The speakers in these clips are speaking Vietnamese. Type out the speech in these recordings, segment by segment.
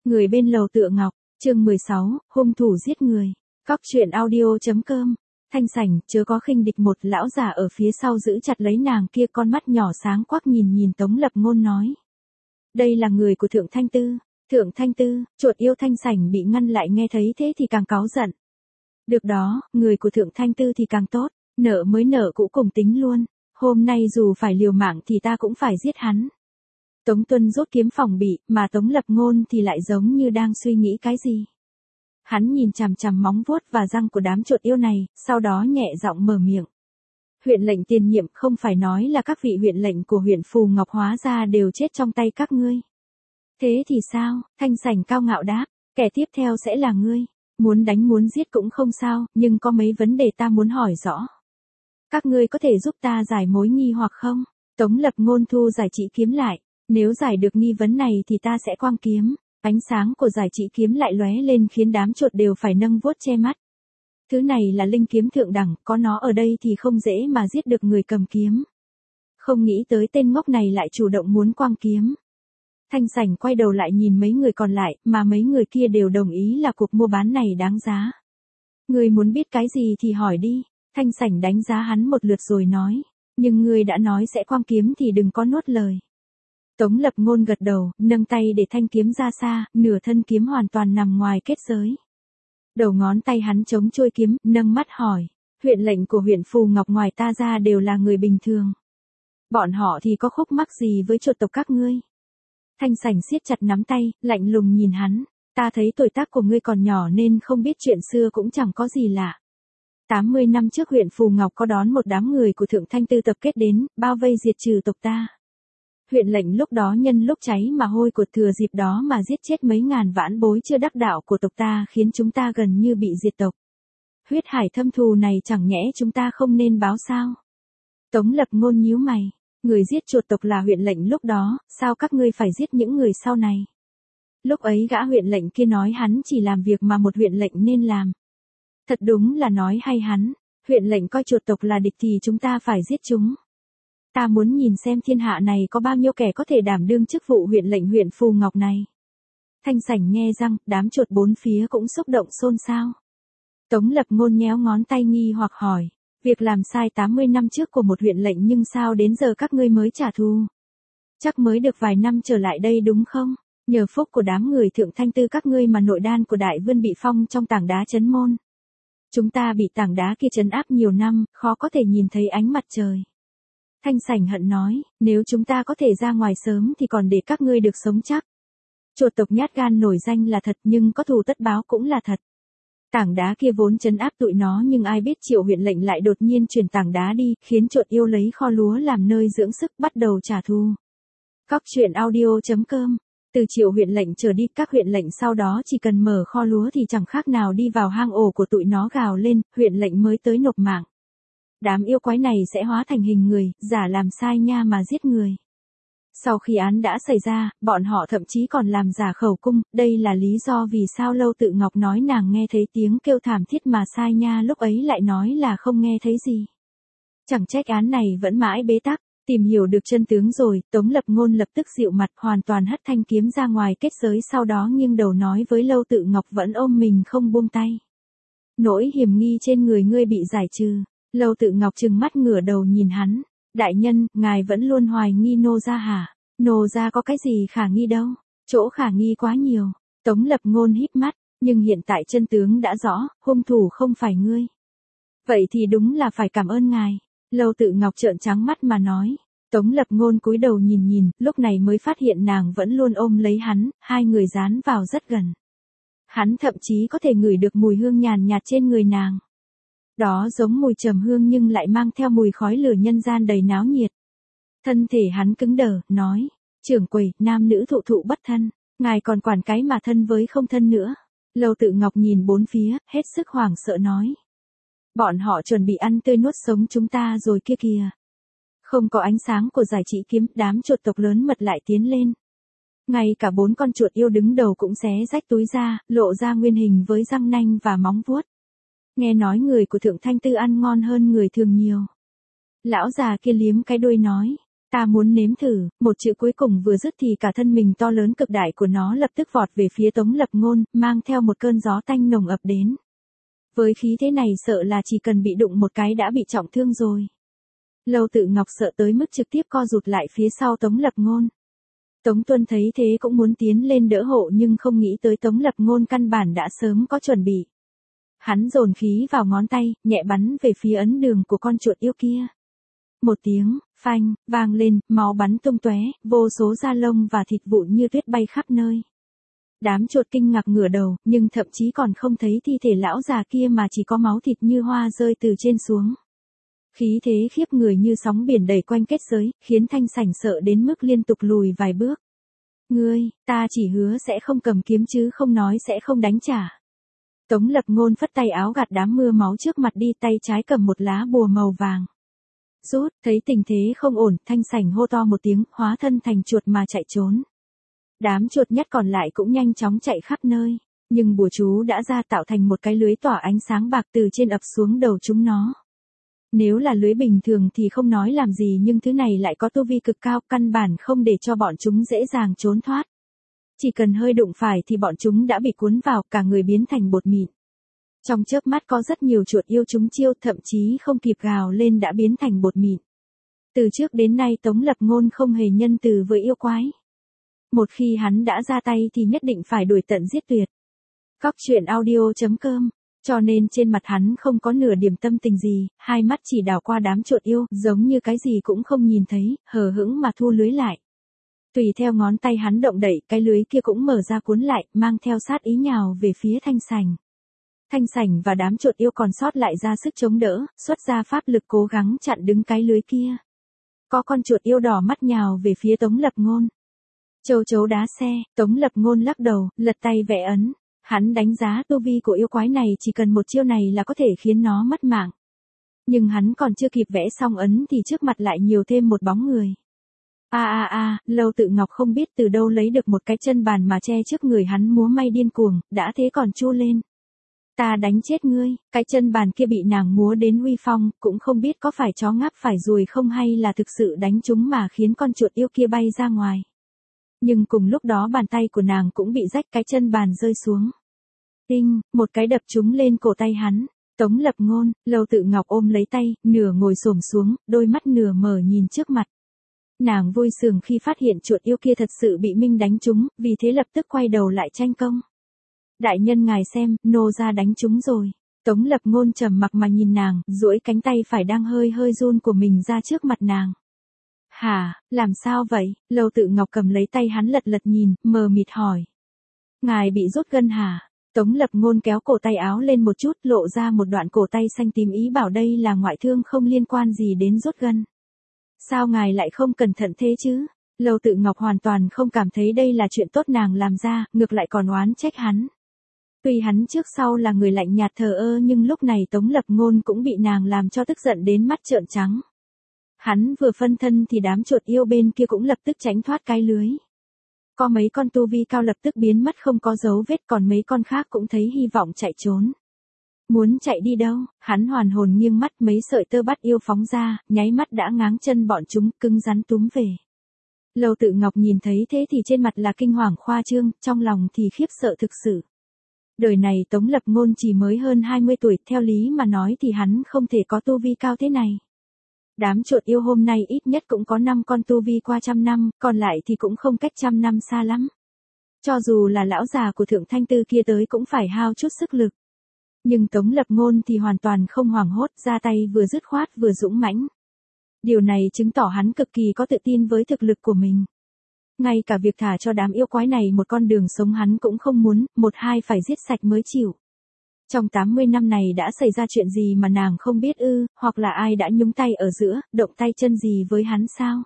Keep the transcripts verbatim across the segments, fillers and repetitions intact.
Người bên lầu tựa ngọc, chương mười sáu, hung thủ giết người. Cóc truyện audio.com. Thanh sảnh, chớ có khinh địch, một lão già ở phía sau giữ chặt lấy nàng kia, con mắt nhỏ sáng quắc nhìn nhìn Tống Lập Ngôn nói. Đây là người của Thượng Thanh Tư. Thượng Thanh Tư, chuột yêu. Thanh sảnh bị ngăn lại, nghe thấy thế thì càng cáu giận. Được đó, người của Thượng Thanh Tư thì càng tốt, nợ mới nợ cũ cùng tính luôn. Hôm nay dù phải liều mạng thì ta cũng phải giết hắn. Tống Tuân rút kiếm phòng bị, mà Tống Lập Ngôn thì lại giống như đang suy nghĩ cái gì. Hắn nhìn chằm chằm móng vuốt và răng của đám chuột yêu này, sau đó nhẹ giọng mở miệng. Huyện lệnh tiền nhiệm, không phải nói là các vị huyện lệnh của huyện Phù Ngọc hóa ra đều chết trong tay các ngươi. Thế thì sao? Thanh sảnh cao ngạo đáp, kẻ tiếp theo sẽ là ngươi. Muốn đánh muốn giết cũng không sao, nhưng có mấy vấn đề ta muốn hỏi rõ. Các ngươi có thể giúp ta giải mối nghi hoặc không? Tống Lập Ngôn thu giải chỉ kiếm lại. Nếu giải được nghi vấn này thì ta sẽ quang kiếm. Ánh sáng của giải chỉ kiếm lại lóe lên khiến đám chuột đều phải nâng vuốt che mắt. Thứ này là linh kiếm thượng đẳng, có nó ở đây thì không dễ mà giết được người cầm kiếm. Không nghĩ tới tên ngốc này lại chủ động muốn quang kiếm. Thanh sảnh quay đầu lại nhìn mấy người còn lại, mà mấy người kia đều đồng ý là cuộc mua bán này đáng giá. Ngươi muốn biết cái gì thì hỏi đi. Thanh sảnh đánh giá hắn một lượt rồi nói. Nhưng ngươi đã nói sẽ quang kiếm thì đừng có nuốt lời. Tống Lập Ngôn gật đầu, nâng tay để thanh kiếm ra xa, nửa thân kiếm hoàn toàn nằm ngoài kết giới. Đầu ngón tay hắn chống chuôi kiếm, nâng mắt hỏi, huyện lệnh của huyện Phù Ngọc ngoài ta ra đều là người bình thường. Bọn họ thì có khúc mắc gì với chuột tộc các ngươi? Thanh sảnh siết chặt nắm tay, lạnh lùng nhìn hắn, ta thấy tuổi tác của ngươi còn nhỏ nên không biết chuyện xưa cũng chẳng có gì lạ. tám mươi năm trước huyện Phù Ngọc có đón một đám người của Thượng Thanh Tư tập kết đến, bao vây diệt trừ tộc ta. Huyện lệnh lúc đó nhân lúc cháy mà hôi của thừa dịp đó mà giết chết mấy ngàn vãn bối chưa đắc đạo của tộc ta, khiến chúng ta gần như bị diệt tộc. Huyết hải thâm thù này chẳng nhẽ chúng ta không nên báo sao? Tống Lập Ngôn nhíu mày, người giết chuột tộc là huyện lệnh lúc đó, sao các ngươi phải giết những người sau này? Lúc ấy gã huyện lệnh kia nói hắn chỉ làm việc mà một huyện lệnh nên làm. Thật đúng là nói hay hắn, huyện lệnh coi chuột tộc là địch thì chúng ta phải giết chúng. Ta muốn nhìn xem thiên hạ này có bao nhiêu kẻ có thể đảm đương chức vụ huyện lệnh huyện Phù Ngọc này. Thanh sảnh nghe răng, đám chuột bốn phía cũng xúc động xôn xao. Tống Lập Ngôn nhéo ngón tay nghi hoặc hỏi, việc làm sai tám mươi năm trước của một huyện lệnh nhưng sao đến giờ các ngươi mới trả thù? Chắc mới được vài năm trở lại đây đúng không? Nhờ phúc của đám người Thượng Thanh Tư các ngươi mà nội đan của Đại Vân bị phong trong tảng đá trấn môn. Chúng ta bị tảng đá kia trấn áp nhiều năm, khó có thể nhìn thấy ánh mặt trời. Thanh sảnh hận nói, nếu chúng ta có thể ra ngoài sớm thì còn để các ngươi được sống chắc. Chuột tộc nhát gan nổi danh là thật, nhưng có thù tất báo cũng là thật. Tảng đá kia vốn trấn áp tụi nó, nhưng ai biết Triệu huyện lệnh lại đột nhiên chuyển tảng đá đi, khiến chuột yêu lấy kho lúa làm nơi dưỡng sức, bắt đầu trả thù. Cóc truyện audio.com. Từ Triệu huyện lệnh trở đi, các huyện lệnh sau đó chỉ cần mở kho lúa thì chẳng khác nào đi vào hang ổ của tụi nó gào lên, huyện lệnh mới tới nộp mạng. Đám yêu quái này sẽ hóa thành hình người, giả làm sai nha mà giết người. Sau khi án đã xảy ra, bọn họ thậm chí còn làm giả khẩu cung, đây là lý do vì sao Lâu Tự Ngọc nói nàng nghe thấy tiếng kêu thảm thiết mà sai nha lúc ấy lại nói là không nghe thấy gì. Chẳng trách án này vẫn mãi bế tắc, tìm hiểu được chân tướng rồi, Tống Lập Ngôn lập tức dịu mặt, hoàn toàn hất thanh kiếm ra ngoài kết giới, sau đó nghiêng đầu nói với Lâu Tự Ngọc vẫn ôm mình không buông tay. Nỗi hiểm nghi trên người ngươi bị giải trừ. Lâu Tự Ngọc trừng mắt ngửa đầu nhìn hắn, đại nhân, ngài vẫn luôn hoài nghi nô gia hả? Nô gia có cái gì khả nghi đâu, chỗ khả nghi quá nhiều. Tống Lập Ngôn híp mắt, nhưng hiện tại chân tướng đã rõ, hung thủ không phải ngươi. Vậy thì đúng là phải cảm ơn ngài. Lâu Tự Ngọc trợn trắng mắt mà nói. Tống Lập Ngôn cúi đầu nhìn nhìn, lúc này mới phát hiện nàng vẫn luôn ôm lấy hắn, hai người dán vào rất gần. Hắn thậm chí có thể ngửi được mùi hương nhàn nhạt trên người nàng. Đó giống mùi trầm hương nhưng lại mang theo mùi khói lửa nhân gian đầy náo nhiệt. Thân thể hắn cứng đờ, nói, trưởng quầy, nam nữ thụ thụ bất thân, ngài còn quản cái mà thân với không thân nữa. Lâu Tự Ngọc nhìn bốn phía, hết sức hoảng sợ nói. Bọn họ chuẩn bị ăn tươi nuốt sống chúng ta rồi kia kìa. Không có ánh sáng của giải chỉ kiếm, đám chuột tộc lớn mật lại tiến lên. Ngay cả bốn con chuột yêu đứng đầu cũng xé rách túi ra, lộ ra nguyên hình với răng nanh và móng vuốt. Nghe nói người của Thượng Thanh Tư ăn ngon hơn người thường nhiều. Lão già kia liếm cái đuôi nói, Ta muốn nếm thử, một chữ cuối cùng vừa dứt thì cả thân mình to lớn cực đại của nó lập tức vọt về phía Tống Lập Ngôn, mang theo một cơn gió tanh nồng ập đến. Với khí thế này sợ là chỉ cần bị đụng một cái đã bị trọng thương rồi. Lâu Tự Ngọc sợ tới mức trực tiếp co rụt lại phía sau Tống Lập Ngôn. Tống Tuân thấy thế cũng muốn tiến lên đỡ hộ nhưng không nghĩ tới Tống Lập Ngôn căn bản đã sớm có chuẩn bị. Hắn dồn khí vào ngón tay, nhẹ bắn về phía ấn đường của con chuột yêu kia. Một tiếng, phanh, vang lên, máu bắn tung tóe, vô số da lông và thịt vụn như tuyết bay khắp nơi. Đám chuột kinh ngạc ngửa đầu, nhưng thậm chí còn không thấy thi thể lão già kia mà chỉ có máu thịt như hoa rơi từ trên xuống. Khí thế khiếp người như sóng biển đẩy quanh kết giới, khiến Thanh Sảnh sợ đến mức liên tục lùi vài bước. Ngươi, ta chỉ hứa sẽ không cầm kiếm chứ không nói sẽ không đánh trả. Tống Lập Ngôn phất tay áo gạt đám mưa máu trước mặt đi, tay trái cầm một lá bùa màu vàng. Rút, thấy tình thế không ổn, Thanh Sảnh hô to một tiếng, hóa thân thành chuột mà chạy trốn. Đám chuột nhắt còn lại cũng nhanh chóng chạy khắp nơi, nhưng bùa chú đã ra tạo thành một cái lưới tỏa ánh sáng bạc từ trên ập xuống đầu chúng nó. Nếu là lưới bình thường thì không nói làm gì nhưng thứ này lại có tu vi cực cao, căn bản không để cho bọn chúng dễ dàng trốn thoát. Chỉ cần hơi đụng phải thì bọn chúng đã bị cuốn vào, cả người biến thành bột mịn. Trong chớp mắt có rất nhiều chuột yêu chúng chiêu, thậm chí không kịp gào lên đã biến thành bột mịn. Từ trước đến nay Tống Lập Ngôn không hề nhân từ với yêu quái. Một khi hắn đã ra tay thì nhất định phải đuổi tận giết tuyệt. Cóc truyện audio chấm com. Cho nên trên mặt hắn không có nửa điểm tâm tình gì, hai mắt chỉ đảo qua đám chuột yêu, giống như cái gì cũng không nhìn thấy, hờ hững mà thu lưới lại. Tùy theo ngón tay hắn động đậy, cái lưới kia cũng mở ra cuốn lại, mang theo sát ý nhào về phía Thanh Sảnh. Thanh Sảnh và đám chuột yêu còn sót lại ra sức chống đỡ, xuất ra pháp lực cố gắng chặn đứng cái lưới kia. Có con chuột yêu đỏ mắt nhào về phía Tống Lập Ngôn. Châu chấu đá xe, Tống Lập Ngôn lắc đầu, lật tay vẽ ấn. Hắn đánh giá tu vi của yêu quái này chỉ cần một chiêu này là có thể khiến nó mất mạng. Nhưng hắn còn chưa kịp vẽ xong ấn thì trước mặt lại nhiều thêm một bóng người. A a a, Lâu Tự Ngọc không biết từ đâu lấy được một cái chân bàn mà che trước người hắn múa may điên cuồng, đã thế còn chu lên. Ta đánh chết ngươi, cái chân bàn kia bị nàng múa đến uy phong, cũng không biết có phải chó ngáp phải ruồi không hay là thực sự đánh chúng mà khiến con chuột yêu kia bay ra ngoài. Nhưng cùng lúc đó bàn tay của nàng cũng bị rách, cái chân bàn rơi xuống. Tinh, một cái đập trúng lên cổ tay hắn. Tống Lập Ngôn, Lâu Tự Ngọc ôm lấy tay, nửa ngồi xổm xuống, đôi mắt nửa mở nhìn trước mặt. Nàng vui sướng khi phát hiện chuột yêu kia thật sự bị Minh đánh trúng, vì thế lập tức quay đầu lại tranh công. Đại nhân ngài xem, nô gia đánh trúng rồi. Tống Lập Ngôn trầm mặc mà nhìn nàng, duỗi cánh tay phải đang hơi hơi run của mình ra trước mặt nàng. Hả, làm sao vậy? Lâu Tự Ngọc cầm lấy tay hắn lật lật nhìn, mờ mịt hỏi. Ngài bị rút gân hả? Tống Lập Ngôn kéo cổ tay áo lên một chút, lộ ra một đoạn cổ tay xanh tím, ý bảo đây là ngoại thương không liên quan gì đến rút gân. Sao ngài lại không cẩn thận thế chứ? Lâu Tự Ngọc hoàn toàn không cảm thấy đây là chuyện tốt nàng làm ra, ngược lại còn oán trách hắn. Tuy hắn trước sau là người lạnh nhạt thờ ơ nhưng lúc này Tống Lập Ngôn cũng bị nàng làm cho tức giận đến mắt trợn trắng. Hắn vừa phân thân thì đám chuột yêu bên kia cũng lập tức tránh thoát cái lưới. Có mấy con tu vi cao lập tức biến mất không có dấu vết, còn mấy con khác cũng thấy hy vọng chạy trốn. Muốn chạy đi đâu? Hắn hoàn hồn nghiêng mắt, mấy sợi tơ bắt yêu phóng ra, nháy mắt đã ngáng chân bọn chúng, cứng rắn túm về. Lâu Tự Ngọc nhìn thấy thế thì trên mặt là kinh hoàng khoa trương, trong lòng thì khiếp sợ thực sự. Đời này Tống Lập Ngôn chỉ mới hơn hai mươi tuổi, theo lý mà nói thì hắn không thể có tu vi cao thế này. Đám chuột yêu hôm nay ít nhất cũng có năm con tu vi qua trăm năm, còn lại thì cũng không cách trăm năm xa lắm. Cho dù là lão già của Thượng Thanh Tư kia tới cũng phải hao chút sức lực. Nhưng Tống Lập Ngôn thì hoàn toàn không hoảng hốt, ra tay vừa dứt khoát vừa dũng mãnh. Điều này chứng tỏ hắn cực kỳ có tự tin với thực lực của mình. Ngay cả việc thả cho đám yêu quái này một con đường sống hắn cũng không muốn, một hai phải giết sạch mới chịu. Trong tám mươi năm này đã xảy ra chuyện gì mà nàng không biết ư, hoặc là ai đã nhúng tay ở giữa, động tay chân gì với hắn sao?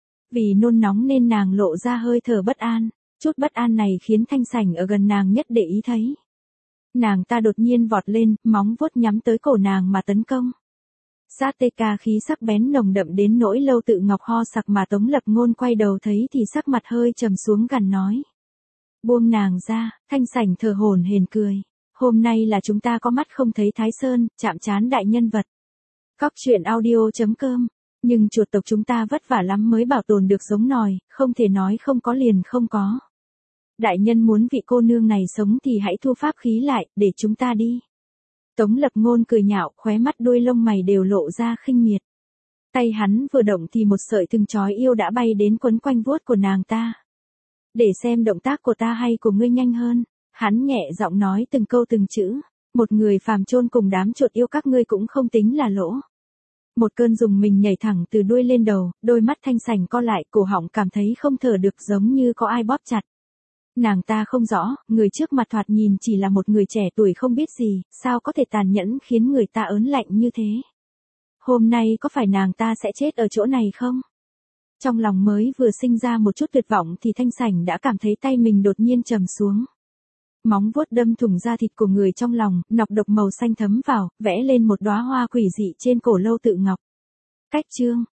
Vì nôn nóng nên nàng lộ ra hơi thở bất an, chút bất an này khiến Thanh Sảnh ở gần nàng nhất để ý thấy. Nàng ta đột nhiên vọt lên, móng vuốt nhắm tới cổ nàng mà tấn công. Sát tê ca khí sắc bén nồng đậm đến nỗi Lâu Tự Ngọc ho sặc mà Tống Lập Ngôn quay đầu thấy thì sắc mặt hơi trầm xuống gằn nói. Buông nàng ra, Thanh Sảnh thở hổn hển cười. Hôm nay là chúng ta có mắt không thấy Thái Sơn, chạm trán đại nhân vật. Cóc truyện audio chấm com Nhưng chuột tộc chúng ta vất vả lắm mới bảo tồn được giống nòi, không thể nói không có liền không có. Đại nhân muốn vị cô nương này sống thì hãy thu pháp khí lại, để chúng ta đi. Tống Lập Ngôn cười nhạo, khóe mắt đuôi lông mày đều lộ ra khinh miệt. Tay hắn vừa động thì một sợi thừng trói yêu đã bay đến quấn quanh vuốt của nàng ta. Để xem động tác của ta hay của ngươi nhanh hơn, hắn nhẹ giọng nói từng câu từng chữ. Một người phàm chôn cùng đám chuột yêu các ngươi cũng không tính là lỗ. Một cơn rùng mình nhảy thẳng từ đuôi lên đầu, đôi mắt Thanh Sảnh co lại, cổ họng cảm thấy không thở được giống như có ai bóp chặt. Nàng ta không rõ, người trước mặt thoạt nhìn chỉ là một người trẻ tuổi không biết gì, sao có thể tàn nhẫn khiến người ta ớn lạnh như thế. Hôm nay có phải nàng ta sẽ chết ở chỗ này không? Trong lòng mới vừa sinh ra một chút tuyệt vọng thì Thanh Sảnh đã cảm thấy tay mình đột nhiên trầm xuống. Móng vuốt đâm thủng da thịt của người trong lòng, nọc độc màu xanh thấm vào, vẽ lên một đóa hoa quỷ dị trên cổ Lâu Tự Ngọc. Cách chương